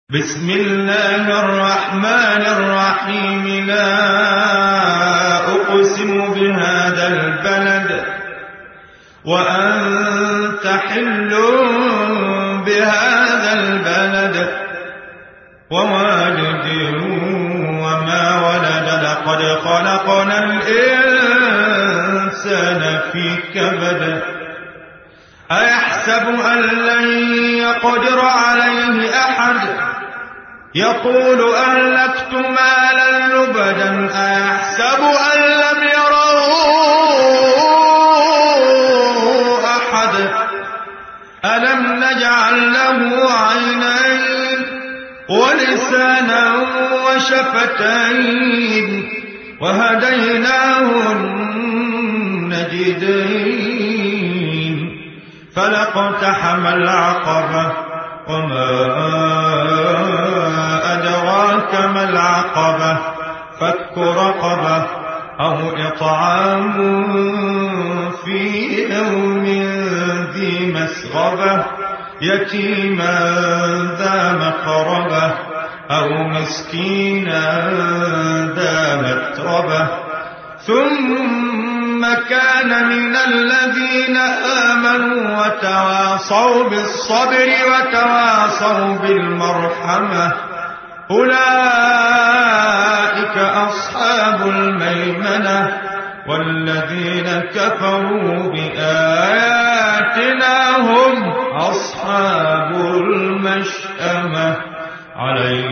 بسم الله الرحمن الرحيم. لا أقسم بهذا البلد وأنت حل بهذا البلد ووالد وما ولد. لقد خلقنا الإنسان في كبد. أيحسب أن لن يقدر عليه أحد. يقول أهلكت مالا لبدا. أيحسب أن لم يره أحد. ألم نجعل له عينين ولسانا وشفتين وهديناه النجدين. فلاقتحم العقبة وما أدراك ما العقبة. فك رقبة أو إطعام في يوم ذي مسغبة يتيما ذا مقربة أو مسكينا ذا متربة. ثم كان من الذين آمنوا وتواصوا بالصبر وتواصوا بالمرحمة أولئك أصحاب الميمنة. والذين كفروا بآياتنا هم أصحاب المشأمة عليهم